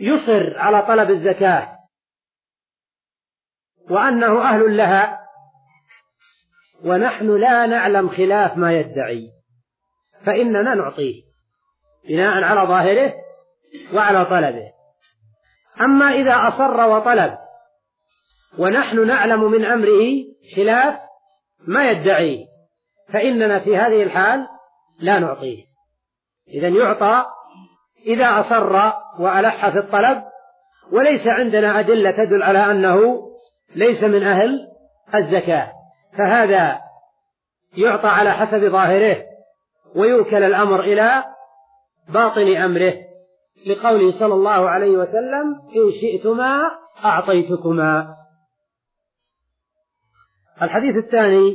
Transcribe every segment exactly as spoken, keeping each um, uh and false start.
يصر على طلب الزكاة وأنه أهل لها، ونحن لا نعلم خلاف ما يدعي، فإننا نعطيه بناء على ظاهره وعلى طلبه. أما إذا أصر وطلب ونحن نعلم من أمره خلاف ما يدعيه، فإننا في هذه الحال لا نعطيه. إذن يعطى إذا أصر وألح في الطلب وليس عندنا أدلة تدل على أنه ليس من أهل الزكاة، فهذا يعطى على حسب ظاهره ويوكل الأمر إلى باطن أمره، لقوله صلى الله عليه وسلم: إن شئتما أعطيتكما. الحديث الثاني: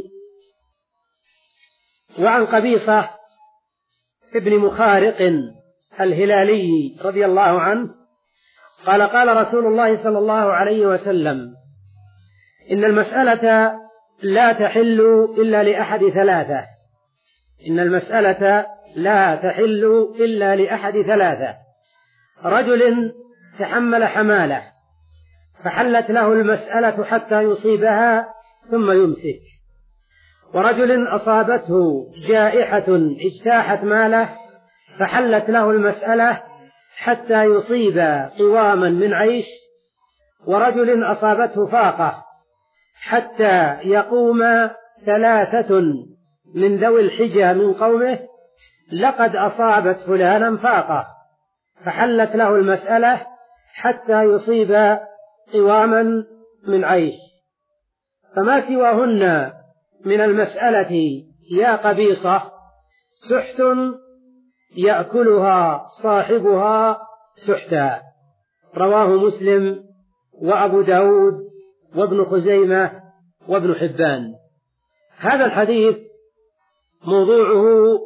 وعن قبيصة ابن مخارق الهلالي رضي الله عنه قال: قال رسول الله صلى الله عليه وسلم: إن المسألة لا تحل إلا لأحد ثلاثة إن المسألة لا تحل إلا لأحد ثلاثة رجل تحمل حمالة فحلت له المسألة حتى يصيبها ثم يمسك، ورجل أصابته جائحة اجتاحت ماله فحلت له المسألة حتى يصيب قواما من عيش، ورجل أصابته فاقة حتى يقوم ثلاثة من ذوي الحجة من قومه: لقد أصابت فلانا فاقة، فحلت له المسألة حتى يصيب قواما من عيش. فما سواهن من المسألة يا قبيصة سحت يأكلها صاحبها سحتا. رواه مسلم وأبو داود وابن خزيمة وابن حبان. هذا الحديث موضوعه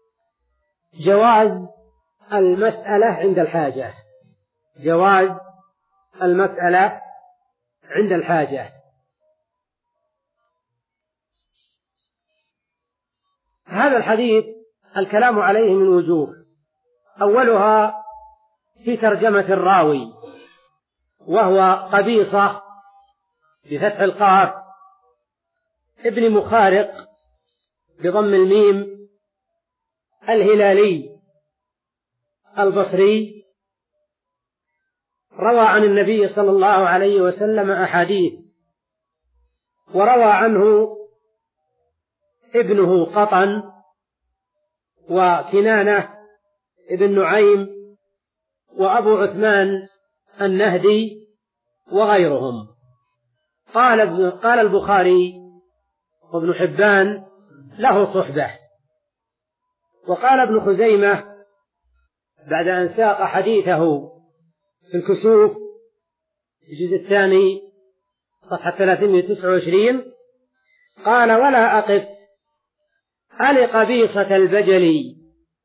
جواز المسألة عند الحاجة جواز المسألة عند الحاجة. هذا الحديث الكلام عليه من وجوه، أولها في ترجمة الراوي، وهو قبيصة بفتح القاف ابن مخارق بضم الميم الهلالي البصري، روى عن النبي صلى الله عليه وسلم أحاديث، وروى عنه ابنه قطن وكنانة ابن نعيم وأبو عثمان النهدي وغيرهم. قال قال البخاري وابن حبان: له صحبة. وقال ابن خزيمة بعد أن ساق حديثه في الكسوف في الجزء الثاني صفحة ثلاثمائة وتسعة وعشرين: قال: ولا أقف ألقبيصة البجلي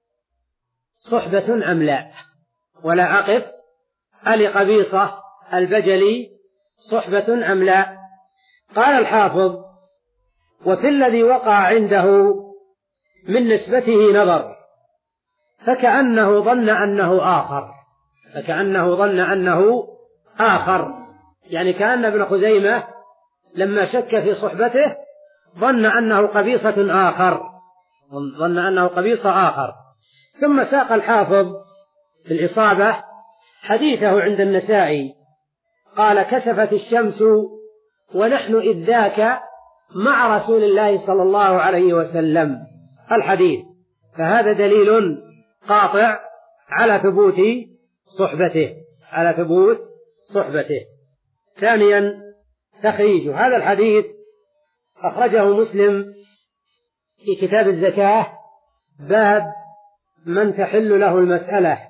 صحبة أم لا ولا أقف ألقبيصة البجلي صحبة أم لا. قال الحافظ: وفي الذي وقع عنده من نسبته نظر، فكأنه ظن أنه آخر فكأنه ظن أنه آخر يعني كأن ابن خزيمة لما شك في صحبته ظن أنه قبيصة آخر ظن أنه قبيصة آخر. ثم ساق الحافظ في الإصابة حديثه عند النسائي قال: كسفت الشمس ونحن إذ ذاك مع رسول الله صلى الله عليه وسلم الحديث. فهذا دليل قاطع على ثبوت صحبته على ثبوت صحبته. ثانيا تخريج هذا الحديث أخرجه مسلم في كتاب الزكاة باب من تحل له المسألة،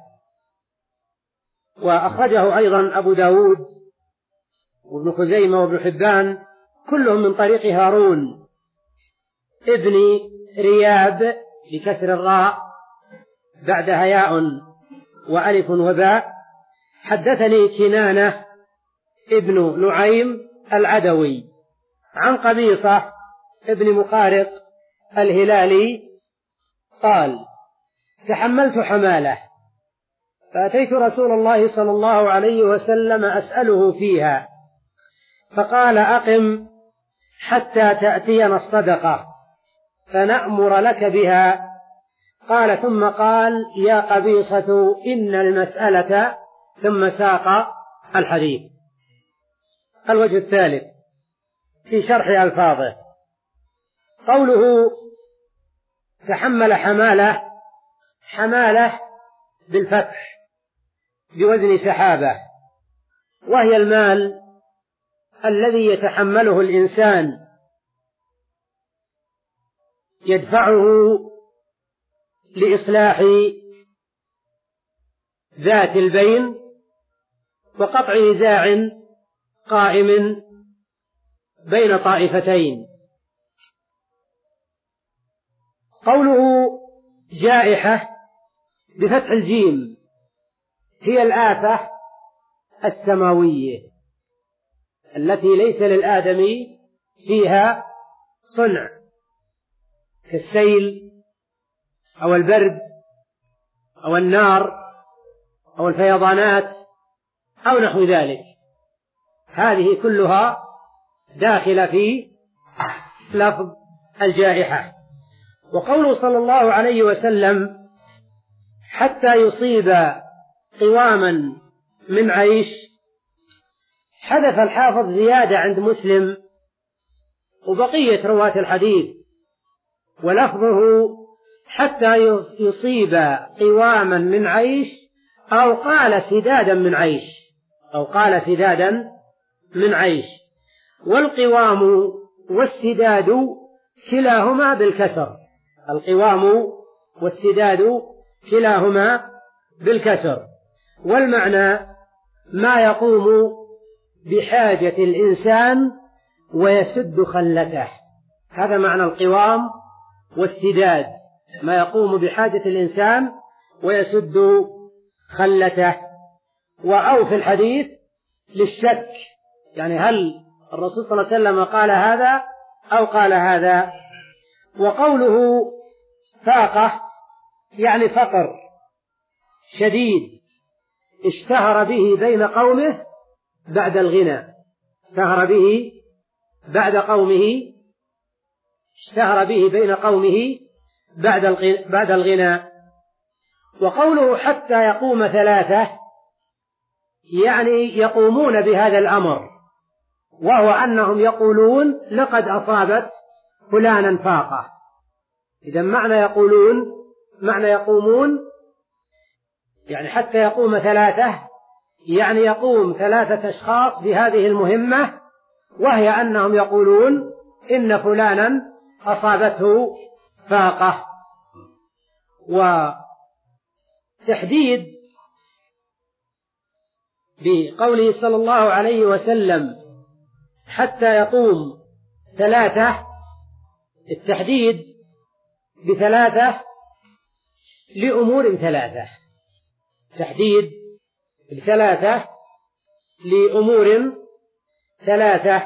وأخرجه أيضا أبو داود وابن خزيمة وابن حبان كلهم من طريق هارون ابن رياب بكسر الراء بعدها ياء وألف وباء. حدثني كنانة ابن نعيم العدوي عن قبيصة ابن مخارق الهلالي قال: تحملت حمالة فأتيت رسول الله صلى الله عليه وسلم أسأله فيها، فقال: أقم حتى تأتينا الصدقة فنأمر لك بها. قال: ثم قال: يا قبيصة إن المسألة، ثم ساق الحديث. الوجه الثالث في شرح ألفاظه: قوله تحمل حمالة، حمالة بالفتح بوزن سحابة، وهي المال الذي يتحمله الإنسان يدفعه لإصلاح ذات البين وقطع نزاع قائم بين طائفتين. قوله جائحة بفتح الجيم هي الآفة السماوية التي ليس للآدمي فيها صنع، كالسيل أو البرد أو النار أو الفيضانات أو نحو ذلك، هذه كلها داخلة في لفظ الجائحة. وقوله صلى الله عليه وسلم حتى يصيب قواما من عيش، حذف الحافظ زيادة عند مسلم وبقية رواة الحديث، ولفظه حتى يصيب قواما من عيش، أو قال سدادا من عيش، أو قال سدادا من عيش. والقوام والسداد كلاهما بالكسر، القوام والسداد كلاهما بالكسر. والمعنى ما يقوم بحاجة الإنسان ويسد خلته، هذا معنى القوام والسداد، ما يقوم بحاجة الإنسان ويسد خلته. وأو في الحديث للشك، يعني هل الرسول صلى الله عليه وسلم قال هذا أو قال هذا. وقوله فاقة يعني فقر شديد اشتهر به بين قومه بعد الغنى، اشتهر به بعد قومه اشتهر به بين قومه بعد بعد الغنى. وقوله حتى يقوم ثلاثة يعني يقومون بهذا الأمر، وهو أنهم يقولون لقد أصابت فلانا فاقة. إذا معنى يقولون معنى يقومون يعني حتى يقوم ثلاثة، يعني يقوم ثلاثة أشخاص بهذه المهمة، وهي أنهم يقولون إن فلانا أصابته فاقة. وتحديد بقوله صلى الله عليه وسلم حتى يقوم ثلاثة، التحديد بثلاثة لأمور ثلاثة، تحديد بثلاثة لأمور ثلاثة،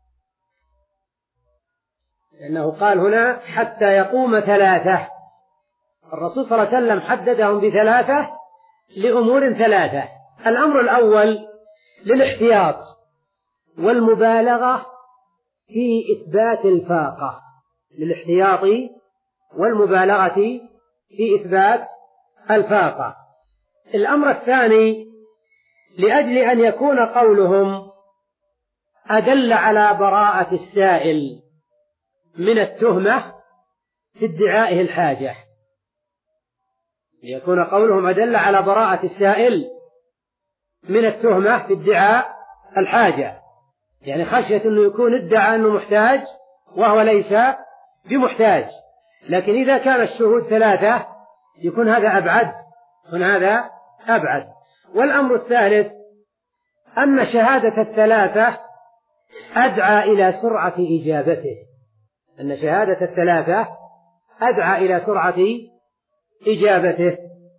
لأنه قال هنا حتى يقوم ثلاثة، الرسول صلى الله عليه وسلم حددهم بثلاثة لأمور ثلاثة. الأمر الأول للاحتياط والمبالغة في إثبات الفاقة، للاحتياط والمبالغة في إثبات الفاقة. الأمر الثاني لأجل أن يكون قولهم أدل على براءة السائل من التهمة في ادعائه الحاجة، ليكون قولهم أدل على براءة السائل من التهمة في ادعاء الحاجة، يعني خشية أنه يكون ادعى أنه محتاج وهو ليس بمحتاج. لكن إذا كان الشهود ثلاثة يكون هذا أبعد، يكون هذا أبعد. والأمر الثالث أن شهادة الثلاثة أدعى إلى سرعة إجابته، أن شهادة الثلاثة أدعى إلى سرعة إجابته.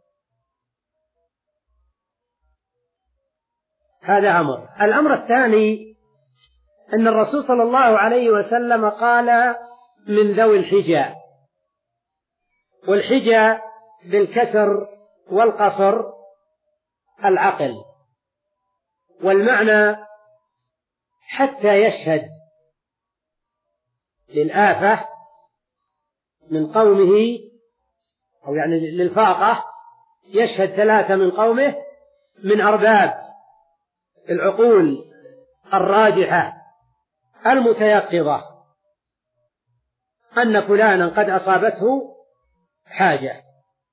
هذا أمر. الأمر الثاني أن الرسول صلى الله عليه وسلم قال من ذوي الحجى، والحجى بالكسر والقصر العقل، والمعنى حتى يشهد للآفة من قومه، أو يعني للفاقة، يشهد ثلاثة من قومه من أرباب العقول الراجحة المتيقظة أن فلانا قد أصابته حاجة.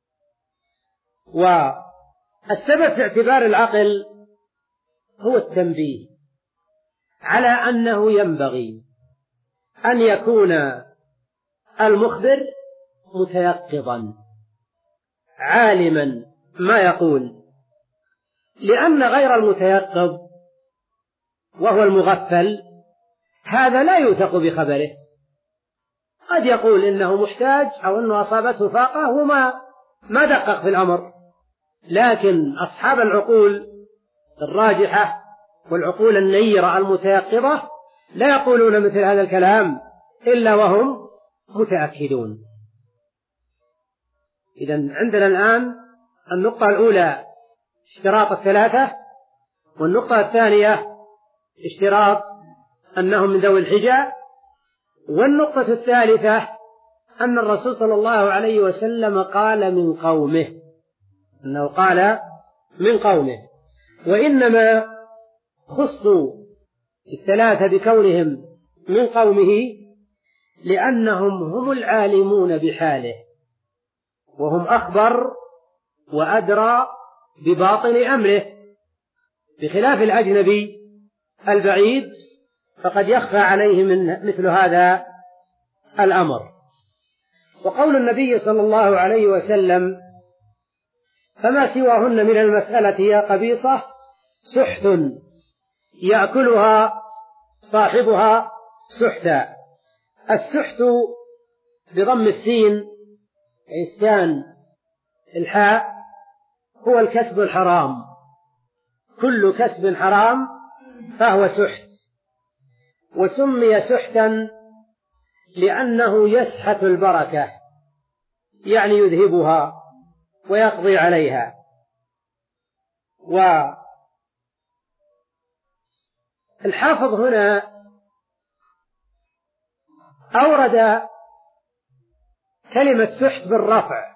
والسبب في اعتبار العقل هو التنبيه على أنه ينبغي أن يكون المخبر متيقظا عالما ما يقول، لأن غير المتيقظ وهو المغفل هذا لا يوثق بخبره، قد يقول إنه محتاج أو أنه أصابته فاقة وما ما دقق في الأمر. لكن أصحاب العقول الراجحة والعقول النيرة المتيقظة لا يقولون مثل هذا الكلام إلا وهم متأكدون. إذن عندنا الآن النقطة الأولى اشتراط الثلاثة، والنقطة الثانية اشتراط أنهم من ذوي الحجة، والنقطة الثالثة أن الرسول صلى الله عليه وسلم قال من قومه، أنه قال من قومه. وإنما خصوا الثلاثة بكونهم من قومه لأنهم هم العالمون بحاله، وهم أخبر وأدرى بباطن أمره، بخلاف الأجنبي البعيد فقد يخفى عليه من مثل هذا الأمر. وقول النبي صلى الله عليه وسلم فما سواهن من المسألة يا قبيصة سحت يأكلها صاحبها سحتا. السحت بضم السين إسكان الحاء هو الكسب الحرام، كل كسب حرام فهو سحت، وسمي سحتا لأنه يسحت البركة، يعني يذهبها ويقضي عليها. والحافظ هنا أورد كلمة سحت بالرفع،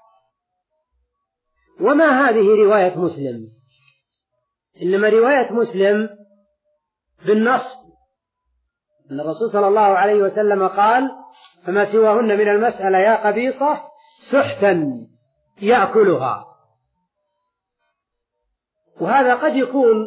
وما هذه رواية مسلم، إنما رواية مسلم بالنصب، أن الرسول صلى الله عليه وسلم قال فما سواهن من المسألة يا قبيصة سحتا يأكلها. وهذا قد يكون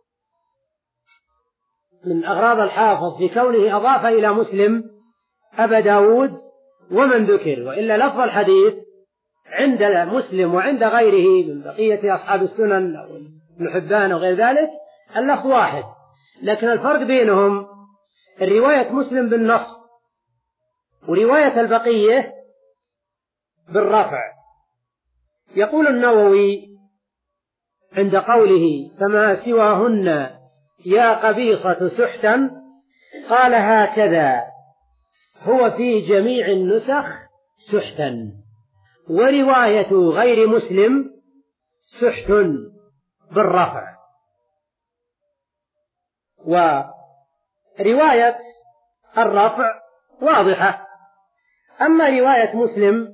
من أغراض الحافظ في كونه أضاف إلى مسلم أبا داود ومن ذكر، وإلا لفظ الحديث عند مسلم وعند غيره من بقية أصحاب السنن أو ابن حبان وغير ذلك اللفظ واحد، لكن الفرق بينهم الرواية مسلم بالنصب ورواية البقية بالرفع. يقول النووي عند قوله فما سواهن يا قبيصة سحتا قال هكذا هو في جميع النسخ سحتا، ورواية غير مسلم سحت بالرفع. ورواية الرفع واضحة، أما رواية مسلم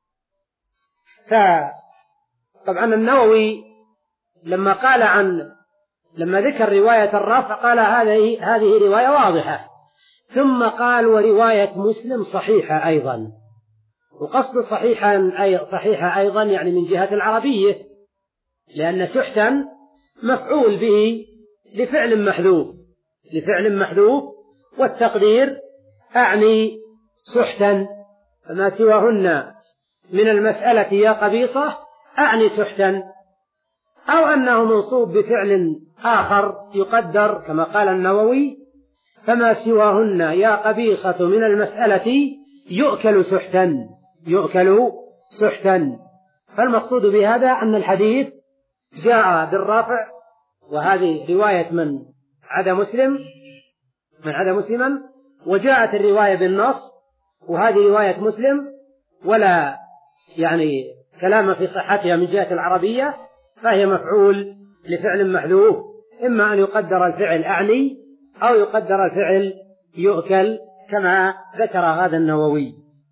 فطبعا النووي لما قال عن لما ذكر رواية الرفع قال هذه هذه رواية واضحة، ثم قال ورواية مسلم صحيحة أيضا. وقصد صحيحا أي صحيحة أيضا يعني من جهة العربية، لأن سحتا مفعول به لفعل محذوف لفعل محذوف والتقدير أعني سحتا، فما سواهن من المسألة يا قبيصة أعني سحتا، أو أنه منصوب بفعل آخر يقدر كما قال النووي فما سواهن يا قبيصة من المسألة يؤكل سحتا يؤكل سحتا. فالمقصود بهذا أن الحديث جاء بالرافع، وهذه رواية من عدا مسلم من عدا مسلما، وجاءت الرواية بالنص وهذه رواية مسلم، ولا يعني كلام في صحتها من جهة العربية، فهي مفعول لفعل محذوف، إما أن يقدر الفعل أعني أو يقدر الفعل يؤكل كما ذكر هذا النووي.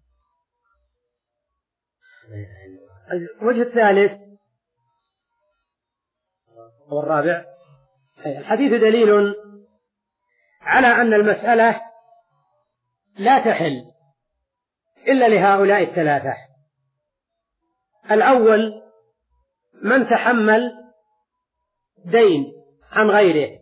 الوجه الثالث والرابع: الحديث دليل على أن المسألة لا تحل إلا لهؤلاء الثلاثة. الأول من تحمل دين عن غيره،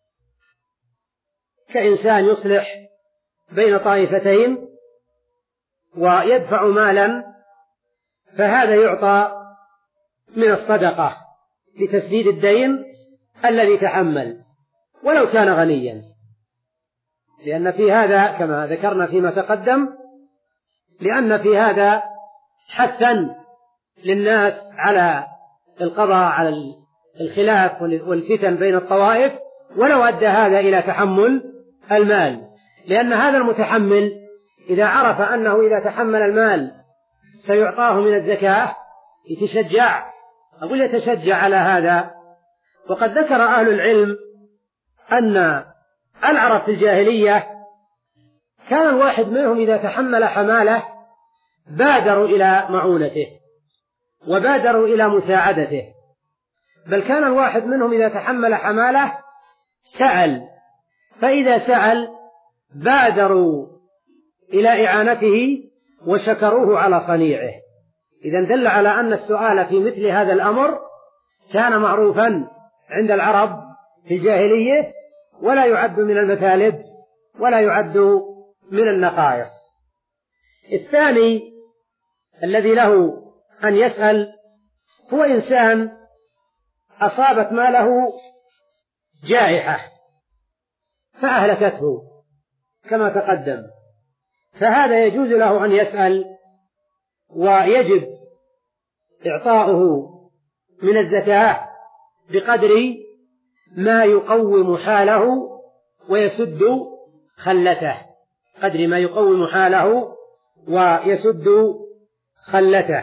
كإنسان يصلح بين طائفتين ويدفع مالا، فهذا يعطى من الصدقة لتسديد الدين الذي تحمل ولو كان غنيا، لأن في هذا كما ذكرنا فيما تقدم، لأن في هذا حثا للناس على القضاء على الخلاف والفتن بين الطوائف، ولو أدى هذا إلى تحمل المال، لأن هذا المتحمل إذا عرف أنه إذا تحمل المال سيعطاه من الزكاة يتشجع، أقول يتشجع على هذا. وقد ذكر أهل العلم أن العرب في الجاهلية كان الواحد منهم إذا تحمل حمالة بادروا إلى معونته وبادروا إلى مساعدته، بل كان الواحد منهم إذا تحمل حمالة سأل، فإذا سأل بادروا إلى إعانته وشكروه على صنيعه. إذن دل على أن السؤال في مثل هذا الأمر كان معروفا عند العرب في الجاهلية، ولا يعد من المثالب ولا يعد من النقائص. الثاني الذي له أن يسأل هو إنسان أصابت ماله جائحة فأهلكته كما تقدم، فهذا يجوز له أن يسأل، ويجب إعطاؤه من الزكاة بقدر ما يقوم حاله ويسد خلته، قدر ما يقوم حاله ويسد خلته.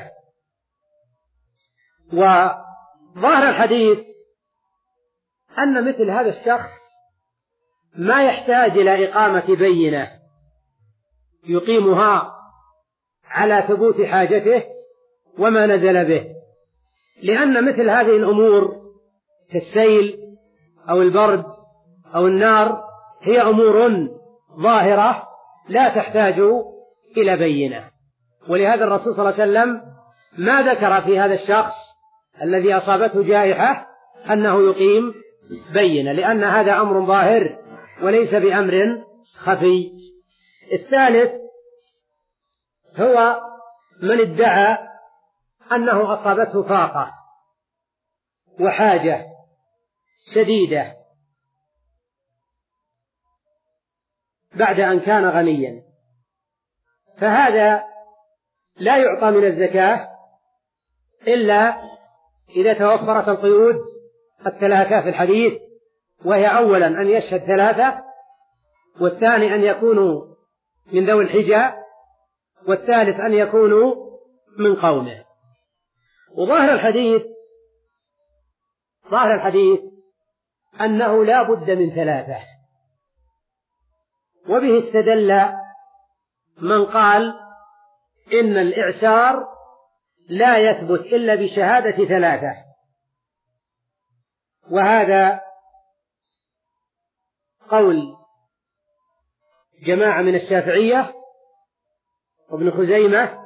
وظاهر الحديث أن مثل هذا الشخص ما يحتاج إلى إقامة بينة يقيمها على ثبوت حاجته وما نزل به، لأن مثل هذه الأمور كالسيل أو البرد أو النار هي أمور ظاهرة لا تحتاج إلى بينة، ولهذا الرسول صلى الله عليه وسلم ما ذكر في هذا الشخص الذي أصابته جائحة أنه يقيم بينة، لأن هذا أمر ظاهر وليس بأمر خفي. الثالث هو من ادعى أنه أصابته فاقة وحاجة شديدة بعد أن كان غنيا، فهذا لا يعطى من الزكاة إلا إذا توفرت القيود الثلاثة في الحديث، وهي أولا أن يشهد ثلاثة، والثاني أن يكونوا من ذوي الحجة، والثالث أن يكونوا من قومه. وظاهر الحديث ظاهر الحديث أنه لا بد من ثلاثة، وبه استدل من قال إن الإعسار لا يثبت إلا بشهادة ثلاثة، وهذا قول جماعة من الشافعية وابن خزيمة.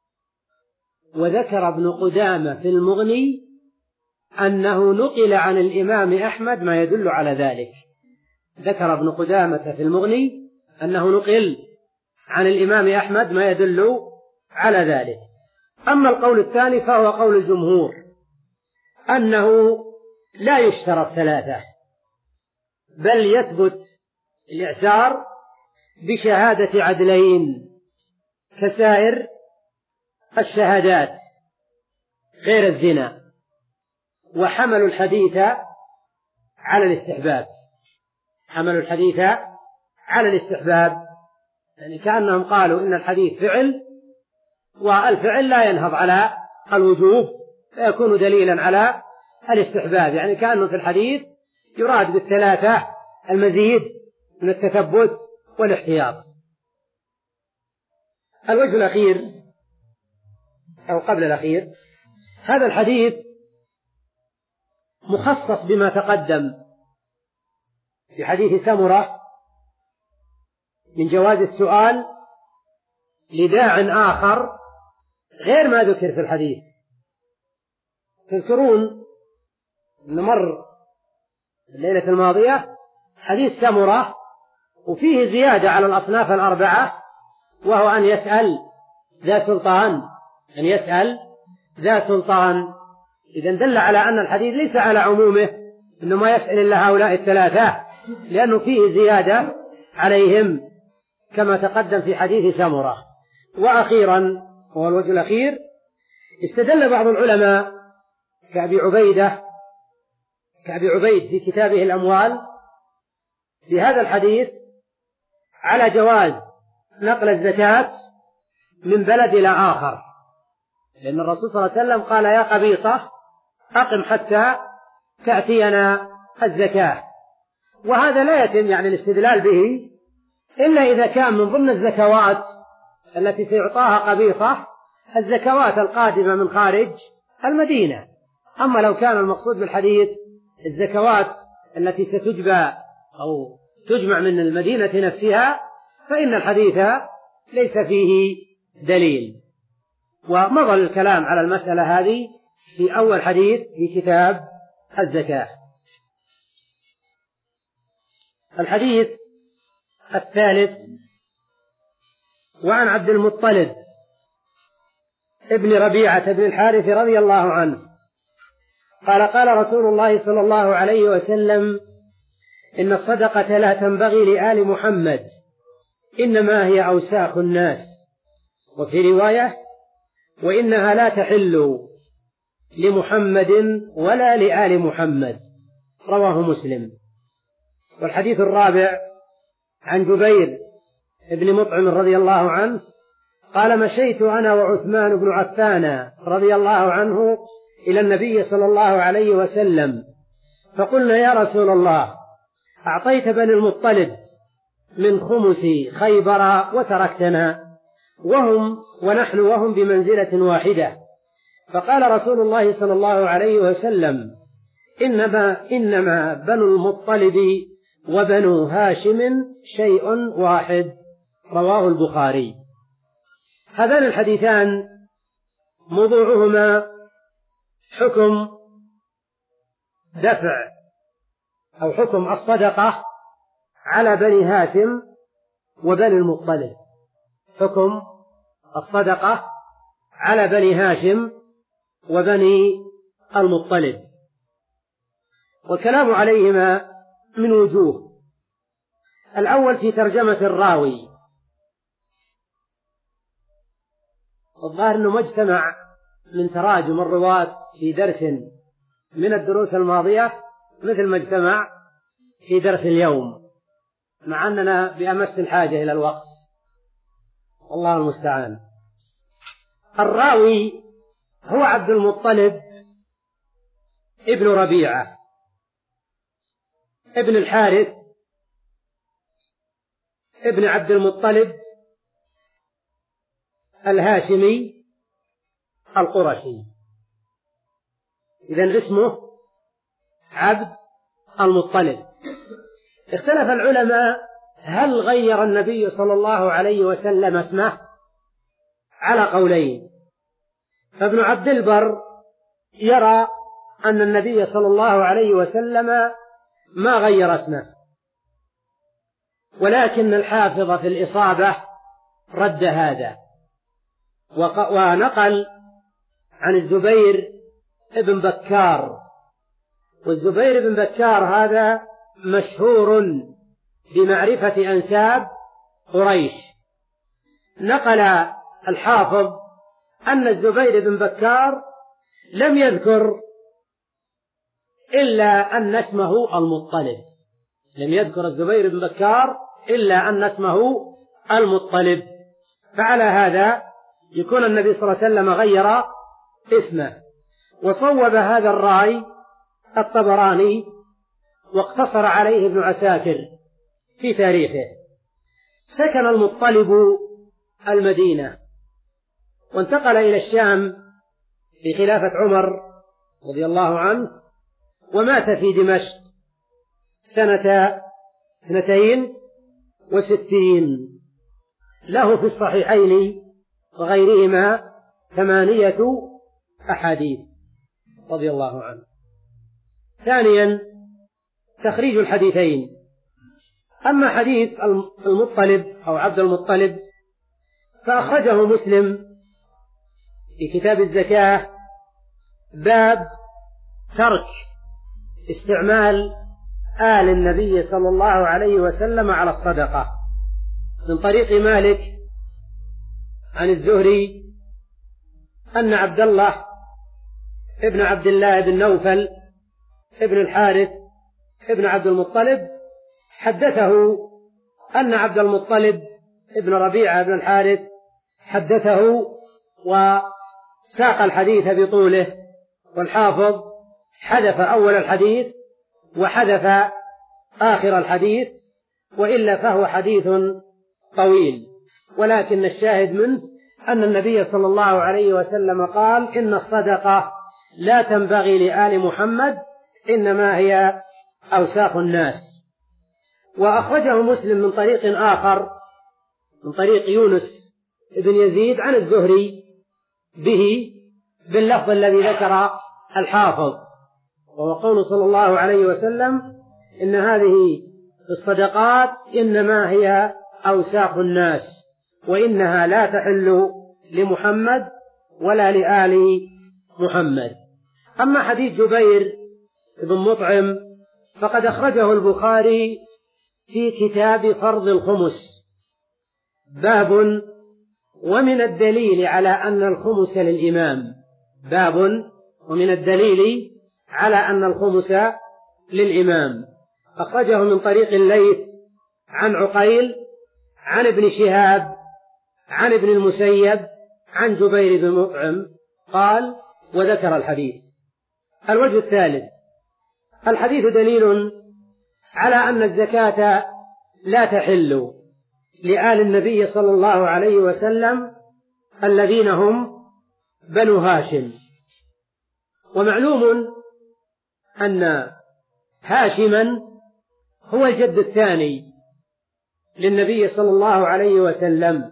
وذكر ابن قدامة في المغني أنه نقل عن الإمام أحمد ما يدل على ذلك. ذكر ابن قدامة في المغني أنه نقل عن الإمام أحمد ما يدل على ذلك. أما القول الثاني فهو قول الجمهور أنه لا يشترط ثلاثة، بل يثبت الإعسار بشهادة عدلين كسائر الشهادات غير الزنا، وحملوا الحديث على الاستحباب حملوا الحديث على الاستحباب يعني كأنهم قالوا إن الحديث فعل، والفعل لا ينهض على الوجوب، فيكون دليلا على الاستحباب، يعني كأنه في الحديث يراد بالثلاثة المزيد من التثبت والاحتياط. الوجه الأخير أو قبل الأخير، هذا الحديث مخصص بما تقدم في حديث سمرة من جواز السؤال لداع آخر غير ما ذكر في الحديث. تذكرون أن مر الليلة الماضية حديث سمرة وفيه زيادة على الأصناف الأربعة، وهو أن يسأل ذا سلطان أن يسأل ذا سلطان. إذن دل على أن الحديث ليس على عمومه إنه ما يسأل إلا هؤلاء الثلاثة، لأنه فيه زيادة عليهم كما تقدم في حديث سمرة. وأخيرا وهو الوجه الأخير، استدل بعض العلماء كأبي عبيدة كأبي عبيد في كتابه الأموال في هذا الحديث على جواز نقل الزكاة من بلد إلى آخر، لأن الرسول صلى الله عليه وسلم قال يا قبيصة أقم حتى تأتينا الزكاة. وهذا لا يتم يعني الاستدلال به إلا إذا كان من ضمن الزكوات التي سيعطاها قبيصة الزكوات القادمة من خارج المدينة. أما لو كان المقصود بالحديث الزكوات التي ستجبى أو تجمع من المدينة نفسها فإن الحديث ليس فيه دليل. ومضى الكلام على المسألة هذه في أول حديث في كتاب الزكاة. الحديث الثالث، وعن عبد المطلب ابن ربيعة بن الحارث رضي الله عنه قال قال رسول الله صلى الله عليه وسلم إن الصدقة لا تنبغي لآل محمد إنما هي أوساخ الناس، وفي رواية وإنها لا تحل لمحمد ولا لآل محمد، رواه مسلم. والحديث الرابع عن جبير ابن مطعم رضي الله عنه قال مشيت أنا وعثمان بن عفان رضي الله عنه إلى النبي صلى الله عليه وسلم فقلنا يا رسول الله أعطيت بني المطلب من خمس خيبر وتركتنا وهم ونحن وهم بمنزلة واحدة. فقال رسول الله صلى الله عليه وسلم إنما, إنما بنو المطلب وبنو هاشم شيء واحد، رواه البخاري. هذان الحديثان موضوعهما حكم دفع أو حكم الصدقة على بني هاشم وبني المطلب، حكم الصدقة على بني هاشم وبني المطلب. والكلام عليهما من وجوه. الأول في ترجمة الراوي، الظاهر أنه مجتمع من تراجم الرواة في درس من الدروس الماضية مثل ما اجتمع في درس اليوم، مع أننا بأمس الحاجة إلى الوقت، والله المستعان. الراوي هو عبد المطلب ابن ربيعة ابن الحارث ابن عبد المطلب الهاشمي القرشي. إذن اسمه عبد المطلب. اختلف العلماء هل غير النبي صلى الله عليه وسلم اسمه على قولين. فابن عبد البر يرى أن النبي صلى الله عليه وسلم ما غير اسمه، ولكن الحافظ في الإصابة رد هذا ونقل عن الزبير ابن بكار، والزبير بن بكار هذا مشهور بمعرفة أنساب قريش. نقل الحافظ أن الزبير بن بكار لم يذكر إلا أن اسمه المطلب، لم يذكر الزبير بن بكار إلا أن اسمه المطلب. فعلى هذا يكون النبي صلى الله عليه وسلم غير اسمه. وصوب هذا الرأي الطبراني واقتصر عليه ابن عساكر في تاريخه. سكن المطلب المدينة وانتقل إلى الشام في خلافة عمر رضي الله عنه، ومات في دمشق سنة اثنتين وستين. له في الصحيحين وغيرهما ثمانية أحاديث رضي الله عنه. ثانيا تخريج الحديثين. أما حديث المطلب أو عبد المطلب فأخرجه مسلم في كتاب الزكاة باب ترك استعمال آل النبي صلى الله عليه وسلم على الصدقة، من طريق مالك عن الزهري أن عبد الله ابن عبد الله بن نوفل ابن الحارث ابن عبد المطلب حدثه أن عبد المطلب ابن ربيعة بن الحارث حدثه، وساق الحديث بطوله، والحافظ حذف أول الحديث وحذف آخر الحديث، وإلا فهو حديث طويل. ولكن الشاهد منه أن النبي صلى الله عليه وسلم قال: إن الصدقة لا تنبغي لآل محمد، إنما هي أوساخ الناس. وأخرجه مسلم من طريق آخر من طريق يونس بن يزيد عن الزهري به باللفظ الذي ذكر الحافظ، وهو قول صلى الله عليه وسلم: إن هذه الصدقات إنما هي أوساخ الناس، وإنها لا تحل لمحمد ولا لآل محمد. أما حديث جبير بن مطعم فقد أخرجه البخاري في كتاب فرض الخمس، باب ومن الدليل على أن الخمس للإمام، باب ومن الدليل على أن الخمس للإمام. أخرجه من طريق الليث عن عقيل عن ابن شهاب عن ابن المسيب عن جبير بن مطعم قال، وذكر الحديث. الوجه الثالث: الحديث دليل على أن الزكاة لا تحل لآل النبي صلى الله عليه وسلم الذين هم بنو هاشم. ومعلوم أن هاشما هو الجد الثاني للنبي صلى الله عليه وسلم،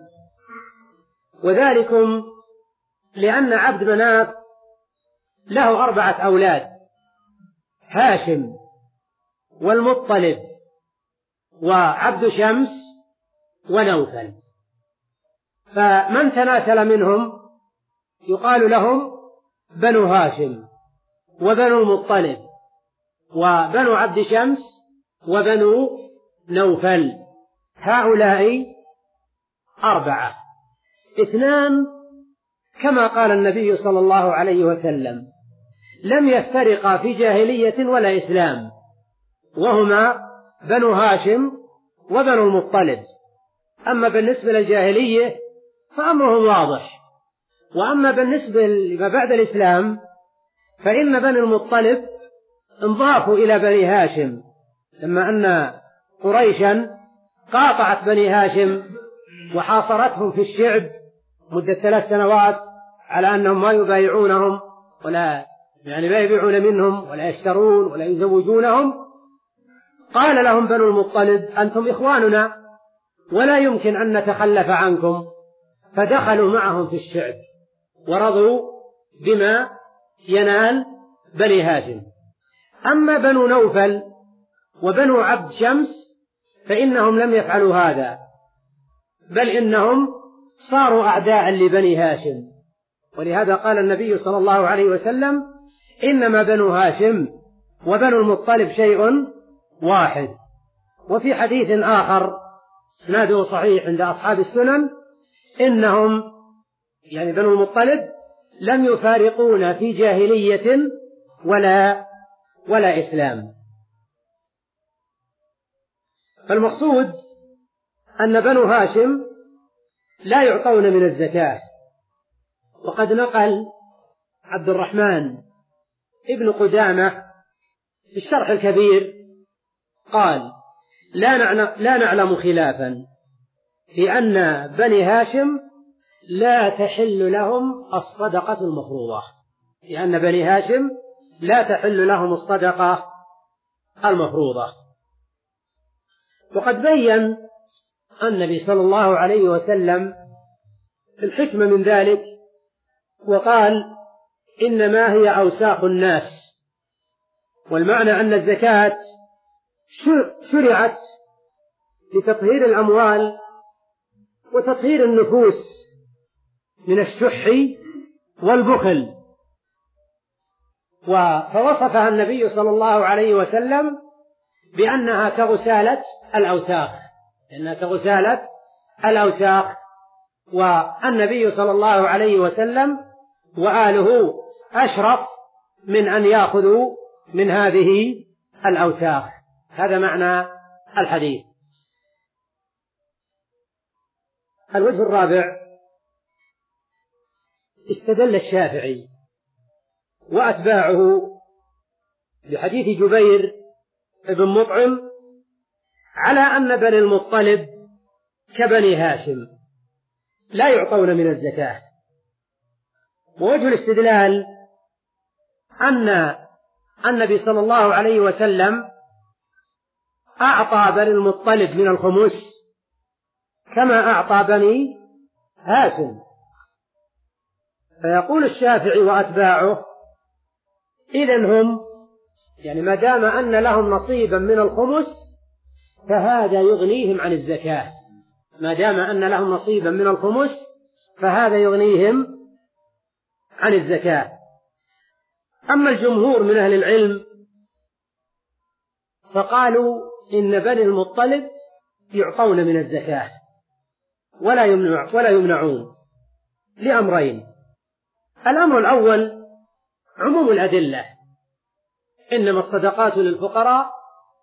وذلكم لأن عبد مناف له أربعة أولاد: هاشم والمطلب وعبد شمس ونوفل، فمن تناسل منهم يقال لهم بنو هاشم وبنو المطلب وبنو عبد شمس وبنو نوفل. هؤلاء أربعة: اثنان كما قال النبي صلى الله عليه وسلم لم يفترقا في جاهلية ولا إسلام، وهما بنو هاشم وبنو المطلب. أما بالنسبة للجاهلية فأمرهم واضح، وأما بالنسبة لما بعد الإسلام فإن بني المطلب انضافوا إلى بني هاشم، لما أن قريشا قاطعت بني هاشم وحاصرتهم في الشعب مدة ثلاث سنوات على أنهم ما يبايعونهم ولا يعني لا يبيعون منهم ولا يشترون ولا يزوجونهم. قال لهم بنو المطلب: أنتم إخواننا ولا يمكن أن نتخلف عنكم، فدخلوا معهم في الشعب ورضوا بما ينال بني هاشم. أما بنو نوفل وبنو عبد شمس فإنهم لم يفعلوا هذا، بل إنهم صاروا أعداء لبني هاشم، ولهذا قال النبي صلى الله عليه وسلم: إنما بنو هاشم وبنو المطلب شيء واحد. وفي حديث آخر اسناده صحيح عند أصحاب السنن إنهم يعني بنو المطلب لم يفارقون في جاهلية ولا ولا إسلام. فالمقصود أن بنو هاشم لا يعطون من الزكاة. وقد نقل عبد الرحمن ابن قدامة في الشرح الكبير قال: لا نعلم, لا نعلم خلافا في أن بني هاشم لا تحل لهم الصدقة المفروضة، لأن بني هاشم لا تحل لهم الصدقة المفروضة. وقد بين النبي صلى الله عليه وسلم الحكمة من ذلك، وقال: إنما هي أوساخ الناس. والمعنى أن الزكاة شرعت لتطهير الأموال وتطهير النفوس من الشح والبخل، فوصفها النبي صلى الله عليه وسلم بأنها كغسالة الأوساخ، إنها كغسالة الأوساخ. والنبي صلى الله عليه وسلم وآله أشرف من أن يأخذوا من هذه الأوساخ. هذا معنى الحديث. الوجه الرابع: استدل الشافعي وأتباعه بحديث جبير بن مطعم على أن بني المطلب كبني هاشم لا يعطون من الزكاة. ووجه الاستدلال أن النبي صلى الله عليه وسلم أعطى بني المطلب من الخمس كما أعطى بني هاشم. فيقول الشافعي وأتباعه: إذن هم يعني ما دام أن لهم نصيبا من الخمس فهذا يغنيهم عن الزكاة، ما دام أن لهم نصيبا من الخمس فهذا يغنيهم عن الزكاة. أما الجمهور من أهل العلم فقالوا إن بني المطلب يعطون من الزكاة ولا يمنع ولا يمنعون لأمرين: الأمر الأول عموم الأدلة، إنما الصدقات للفقراء.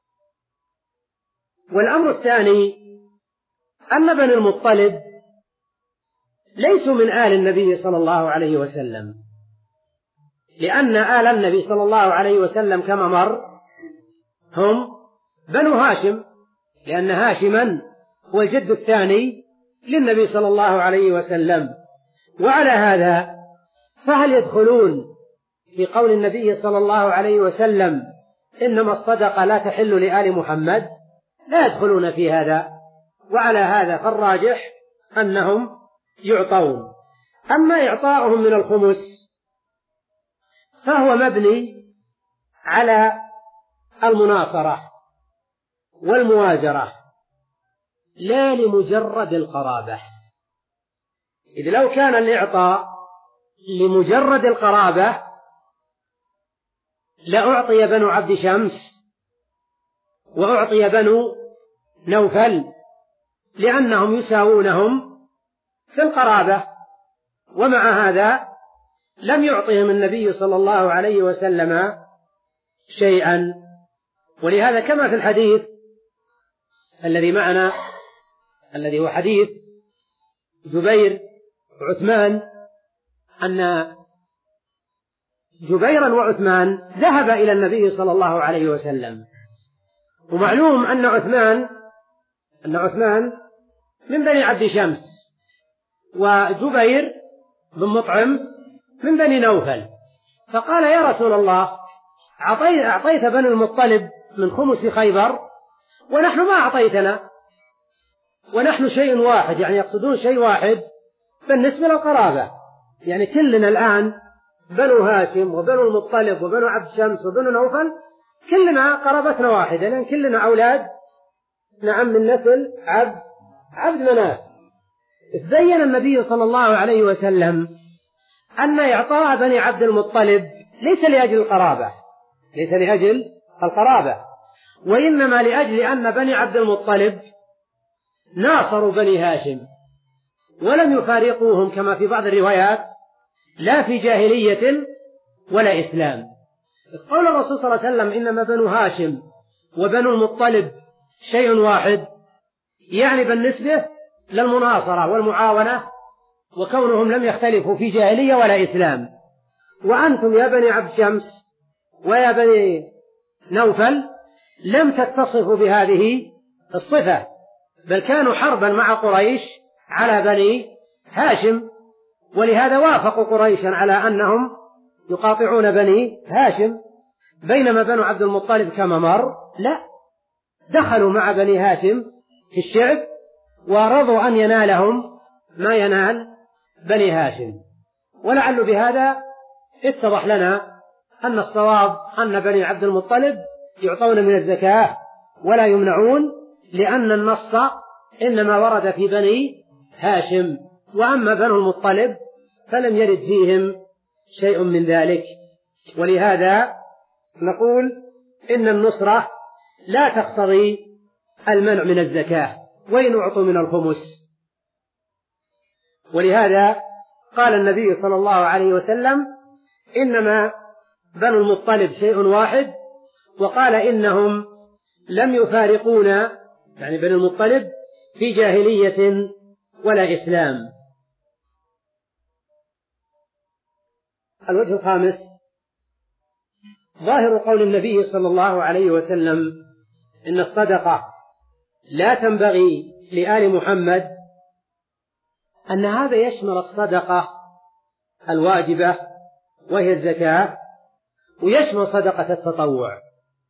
والأمر الثاني أن بني المطلب ليسوا من آل النبي صلى الله عليه وسلم، لأن آل النبي صلى الله عليه وسلم كما مر هم بنو هاشم، لأن هاشما هو الجد الثاني للنبي صلى الله عليه وسلم. وعلى هذا فهل يدخلون في قول النبي صلى الله عليه وسلم إنما الصدقة لا تحل لآل محمد؟ لا يدخلون في هذا. وعلى هذا فالراجح أنهم يعطون. أما إعطاؤهم من الخمس فهو مبني على المناصرة والموازرة لا لمجرد القرابة، إذ لو كان الإعطاء لمجرد القرابة لأعطي بنو عبد شمس وأعطي بنو نوفل، لأنهم يساوونهم في القرابة. ومع هذا لم يعطهم النبي صلى الله عليه وسلم شيئا. ولهذا كما في الحديث الذي معنا الذي هو حديث جبير وعثمان أن جبيرا وعثمان ذهب إلى النبي صلى الله عليه وسلم. ومعلوم أن عثمان أن عثمان من بني عبد شمس، وجبير بن مطعم من بني نوفل. فقال: يا رسول الله، أعطيت بني المطلب من خمس خيبر ونحن ما أعطيتنا، ونحن شيء واحد، يعني يقصدون شيء واحد بالنسبة للقرابة، يعني كلنا الآن بنو هاشم وبنو المطلب وبنو عبد شمس وبنو نوفل كلنا قرابتنا واحدة، لأن كلنا أولاد نعم من نسل عبد عبد مناف. بين النبي صلى الله عليه وسلم أن إعطاء بني عبد المطلب ليس لأجل القرابة، ليس لأجل القرابة، وإنما لأجل أن بني عبد المطلب ناصروا بني هاشم ولم يفارقوهم كما في بعض الروايات لا في جاهلية ولا إسلام. قول الرسول صلى الله عليه وسلم إنما بنو هاشم وبنو المطلب شيء واحد، يعني بالنسبة للمناصرة والمعاونة، وكونهم لم يختلفوا في جاهلية ولا إسلام. وأنتم يا بني عبد شمس ويا بني نوفل لم تتصف بهذه الصفة، بل كانوا حربا مع قريش على بني هاشم، ولهذا وافقوا قريشا على أنهم يقاطعون بني هاشم، بينما بنو عبد المطلب كما مر لا، دخلوا مع بني هاشم في الشعب ورضوا أن ينالهم ما ينال بني هاشم. ولعل بهذا اتضح لنا أن الصواب أن بني عبد المطلب يعطون من الزكاة ولا يمنعون، لأن النص إنما ورد في بني هاشم، وأما بنو المطلب فلم يرد فيهم شيء من ذلك. ولهذا نقول إن النصرة لا تقتضي المنع من الزكاة وإن أعطوا من الخمس. ولهذا قال النبي صلى الله عليه وسلم إنما بنو المطلب شيء واحد، وقال إنهم لم يفارقونا، يعني بنو المطلب، في جاهلية ولا إسلام. الوجه الخامس: ظاهر قول النبي صلى الله عليه وسلم إن الصدقة لا تنبغي لآل محمد، أن هذا يشمل الصدقة الواجبة وهي الزكاة، ويشمل صدقة التطوع.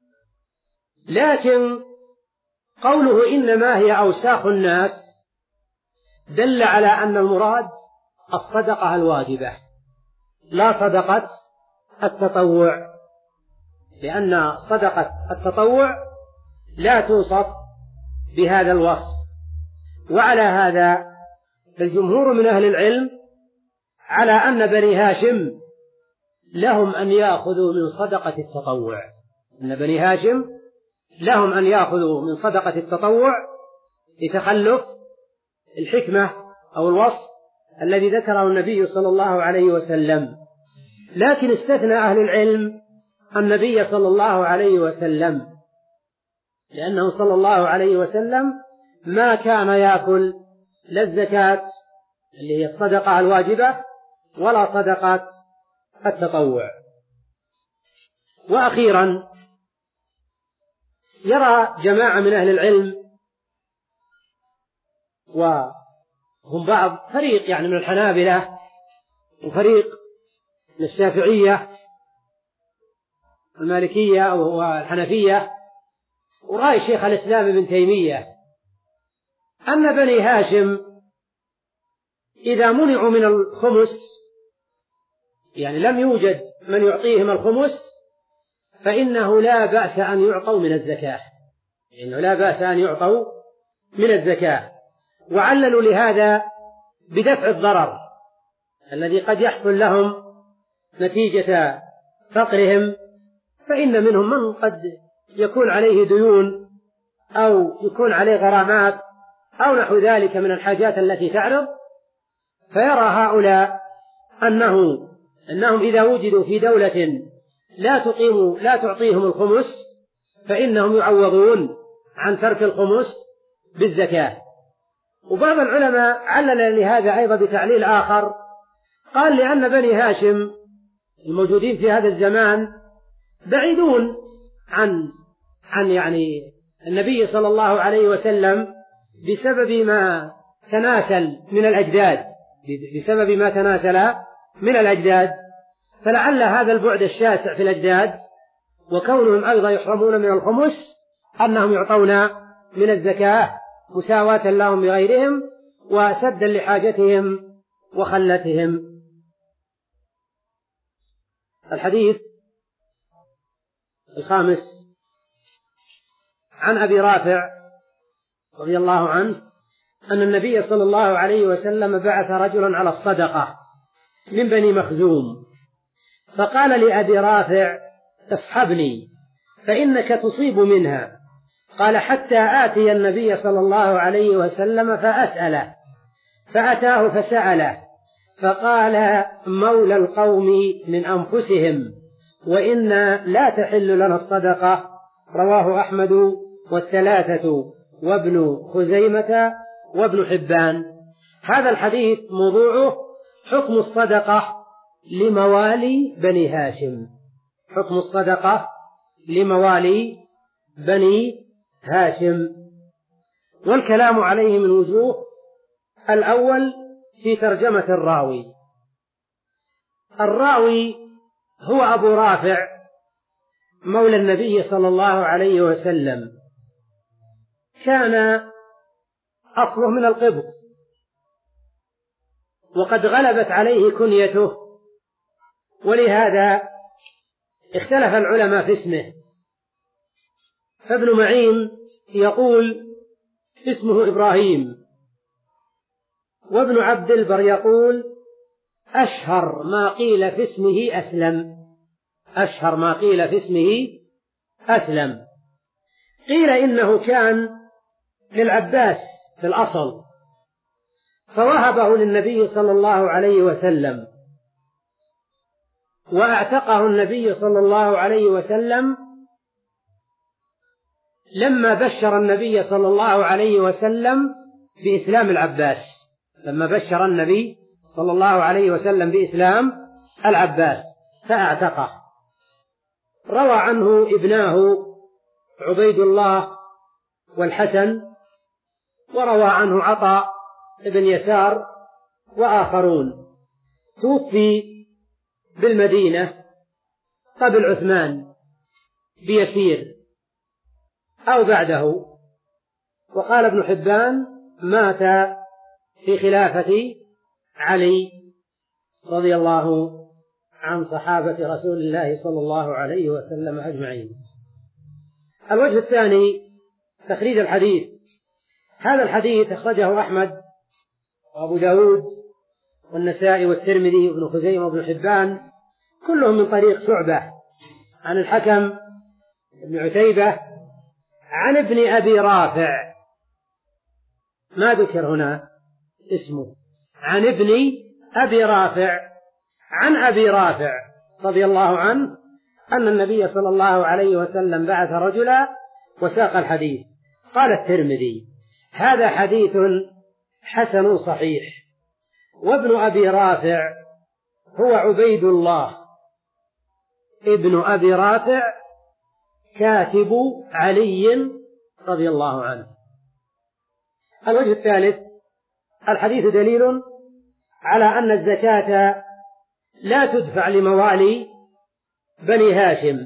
لكن قوله إنما هي أوساخ الناس دل على أن المراد الصدقة الواجبة لا صدقة التطوع، لأن صدقة التطوع لا توصف بهذا الوصف. وعلى هذا فالجمهور من أهل العلم على أن بني هاشم لهم أن يأخذوا من صدقة التطوع، أن بني هاشم لهم أن يأخذوا من صدقة التطوع لتخلف الحكمة أو الوصف الذي ذكره النبي صلى الله عليه وسلم. لكن استثنى أهل العلم النبي صلى الله عليه وسلم، لأنه صلى الله عليه وسلم ما كان يأكل لا الزكاة اللي هي الصدقة الواجبة ولا صدقة التطوع. وأخيرا يرى جماعة من أهل العلم، وهم بعض فريق يعني من الحنابلة وفريق من الشافعية المالكية والحنفية ورأي شيخ الإسلام ابن تيمية، أن بني هاشم إذا منعوا من الخمس، يعني لم يوجد من يعطيهم الخمس، فإنه لا بأس أن يعطوا من الزكاة، إنه لا بأس أن يعطوا من الزكاة. وعللوا لهذا بدفع الضرر الذي قد يحصل لهم نتيجة فقرهم، فإن منهم من قد يكون عليه ديون أو يكون عليه غرامات أو نحو ذلك من الحاجات التي تعرض، فيرى هؤلاء أنه أنهم إذا وجدوا في دولة لا تقيم لا تعطيهم الخمس فإنهم يعوضون عن ترك الخمس بالزكاة. وبعض العلماء علل لهذا أيضا بتعليل آخر، قال لأن بني هاشم الموجودين في هذا الزمان بعيدون عن عن يعني النبي صلى الله عليه وسلم بسبب ما تناسل من الأجداد بسبب ما تناسل من الأجداد، فلعل هذا البعد الشاسع في الأجداد وكونهم أيضا يحرمون من الخمس أنهم يعطون من الزكاة مساواة لهم بغيرهم وسدا لحاجتهم وخلتهم. الحديث الخامس: عن أبي رافع رضي الله عنه أن النبي صلى الله عليه وسلم بعث رجلا على الصدقة من بني مخزوم، فقال لأبي رافع: اصحبني فإنك تصيب منها. قال: حتى آتي النبي صلى الله عليه وسلم فأسأله، فأتاه فسأله، فقال: مولى القوم من أنفسهم، وإنا لا تحل لنا الصدقة. رواه أحمد والثلاثة وابن خزيمة وابن حبان. هذا الحديث موضوعه حكم الصدقة لموالي بني هاشم، حكم الصدقة لموالي بني هاشم. والكلام عليه من وجوه: الأول في ترجمة الراوي. الراوي هو أبو رافع مولى النبي صلى الله عليه وسلم، كان أصله من القبط، وقد غلبت عليه كنيته، ولهذا اختلف العلماء في اسمه. فابن معين يقول اسمه إبراهيم، وابن عبد البر يقول أشهر ما قيل في اسمه أسلم، أشهر ما قيل في اسمه أسلم. قيل إنه كان للعباس في الأصل، فوهبه للنبي صلى الله عليه وسلم، وأعتقه النبي صلى الله عليه وسلم لما بشر النبي صلى الله عليه وسلم بإسلام العباس، لما بشر النبي صلى الله عليه وسلم بإسلام العباس فأعتقه. روى عنه ابناه عبيد الله والحسن، وروى عنه عطاء بن يسار وآخرون. توفي بالمدينة قبل عثمان بيسير أو بعده. وقال ابن حبان مات في خلافة علي رضي الله عن صحابة رسول الله صلى الله عليه وسلم أجمعين. الوجه الثاني تخريج الحديث. هذا الحديث أخرجه أحمد وأبو داود والنسائي والترمذي وابن خزيمة وابن حبان، كلهم من طريق شعبة عن الحكم بن عتيبة عن ابن أبي رافع، ما ذكر هنا اسمه، عن ابن أبي رافع عن أبي رافع رضي الله عنه أن النبي صلى الله عليه وسلم بعث رجلا وساق الحديث. قال الترمذي هذا حديث حسن صحيح. وابن أبي رافع هو عبيد الله ابن أبي رافع كاتب علي رضي الله عنه. الوجه الثالث: الحديث دليل على أن الزكاة لا تدفع لموالي بني هاشم،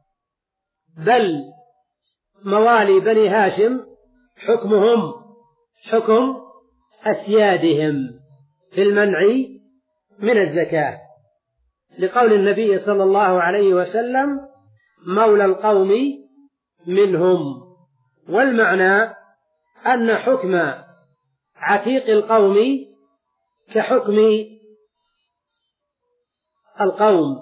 بل موالي بني هاشم حكمهم حكم أسيادهم في المنع من الزكاة، لقول النبي صلى الله عليه وسلم مولى القوم منهم. والمعنى أن حكم عتيق القوم كحكم القوم،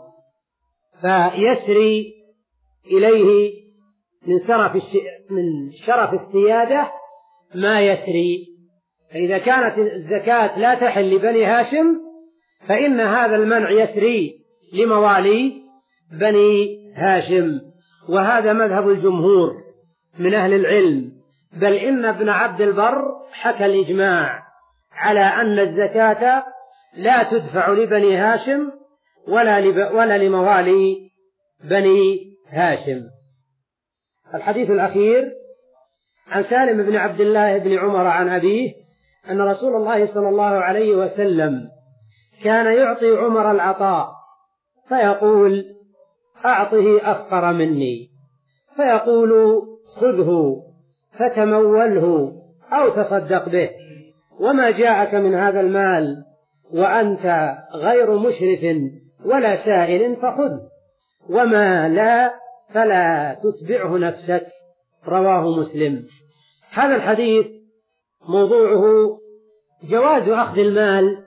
فيسري إليه من شرف من شرف السيادة ما يسري. فإذا كانت الزكاة لا تحل لبني هاشم فإن هذا المنع يسري لموالي بني هاشم، وهذا مذهب الجمهور من أهل العلم. بل إن ابن عبد البر حكى الإجماع على أن الزكاة لا تدفع لبني هاشم ولا, لب ولا لموالي بني هاشم. الحديث الأخير عن سالم بن عبد الله بن عمر عن أبيه أن رسول الله صلى الله عليه وسلم كان يعطي عمر العطاء فيقول أعطه أفقر مني، فيقول خذه فتموله أو تصدق به، وما جاءك من هذا المال وأنت غير مشرف ولا سائل فخذ، وما لا فلا تتبعه نفسك. رواه مسلم. هذا الحديث موضوعه جواز أخذ المال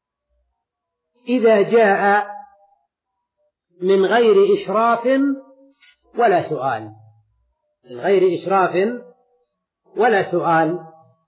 إذا جاء من غير إشراف ولا سؤال، من غير إشراف ولا سؤال.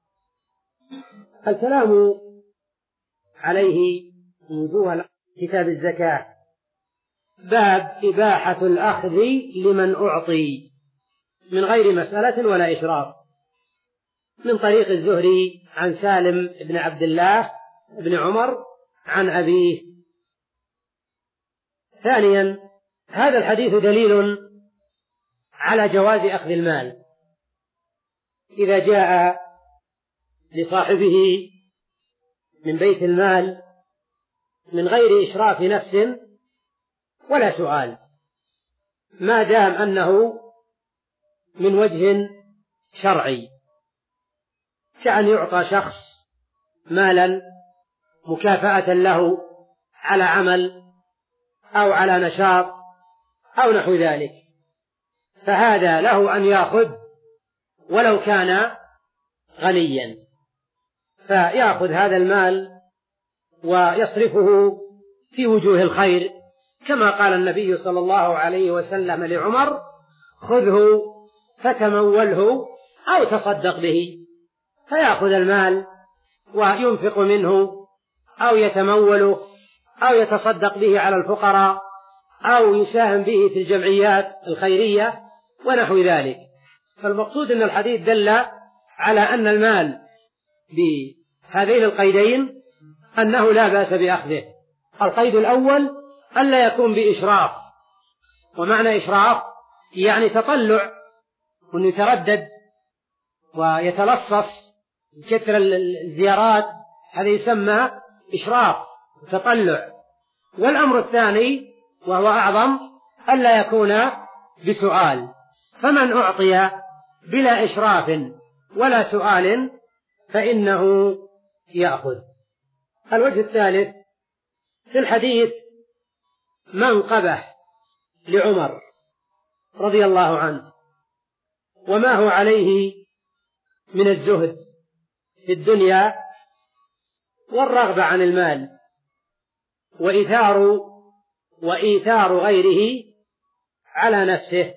الكلام عليه وجوه كتاب الزكاة. باب إباحة الأخذ لمن أعطي من غير مسألة ولا إشراف، من طريق الزهري عن سالم بن عبد الله بن عمر عن أبيه. ثانيا، هذا الحديث دليل على جواز أخذ المال إذا جاء لصاحبه من بيت المال من غير إشراف نفس ولا سؤال، ما دام أنه من وجه شرعي، كأن يعطى شخص مالا مكافأة له على عمل أو على نشاط أو نحو ذلك، فهذا له أن يأخذ ولو كان غنيا، فيأخذ هذا المال ويصرفه في وجوه الخير، كما قال النبي صلى الله عليه وسلم لعمر: خذه فتموله أو تصدق به. فيأخذ المال وينفق منه أو يتموله أو يتصدق به على الفقراء أو يساهم به في الجمعيات الخيرية ونحو ذلك. فالمقصود أن الحديث دل على أن المال بهذين القيدين أنه لا بأس بأخذه. القيد الأول ألا يكون بإشراف، ومعنى إشراف يعني تطلع، وأنه يتردد ويتلصص بكثر الزيارات، هذا يسمى إشراف وتطلع. والأمر الثاني وهو أعظم ألا يكون بسؤال، فمن أعطي بلا إشراف ولا سؤال فإنه يأخذ. الوجه الثالث في الحديث منقبة لعمر رضي الله عنه، وما هو عليه من الزهد في الدنيا والرغبة عن المال وإيثار وإيثار غيره على نفسه.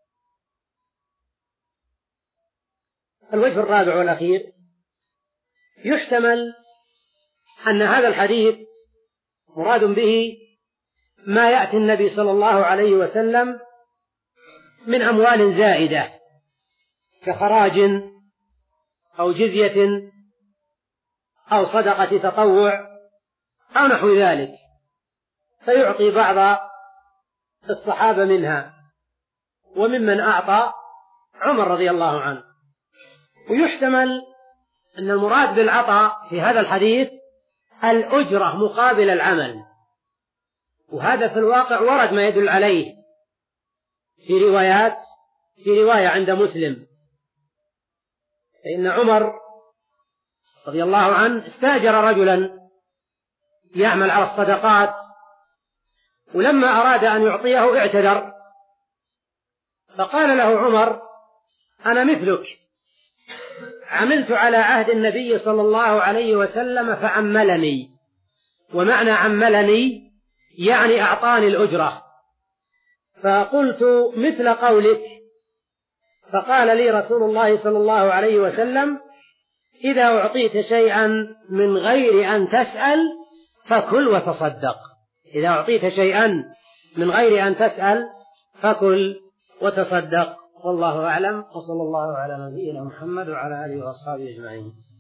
الوجه الرابع والأخير يحتمل أن هذا الحديث مراد به ما يأتي النبي صلى الله عليه وسلم من أموال زائدة كخراج أو جزية أو صدقة تطوع أو نحو ذلك، فيعطي بعض الصحابة منها، وممن أعطى عمر رضي الله عنه. ويحتمل أن المراد بالعطاء في هذا الحديث الأجرة مقابل العمل، وهذا في الواقع ورد ما يدل عليه في روايات في رواية عند مسلم، فإن عمر رضي الله عنه استأجر رجلا يعمل على الصدقات، ولما أراد أن يعطيه اعتذر، فقال له عمر: أنا مثلك، عملت على عهد النبي صلى الله عليه وسلم فعملني، ومعنى عملني يعني أعطاني الأجرة، فقلت مثل قولك، فقال لي رسول الله صلى الله عليه وسلم: إذا أعطيت شيئا من غير أن تسأل فكل وتصدق. إذا أعطيت شيئا من غير أن تسأل فكل وتصدق. والله أعلم، وصلى الله على نبينا محمد وعلى آله وأصحابه أجمعين.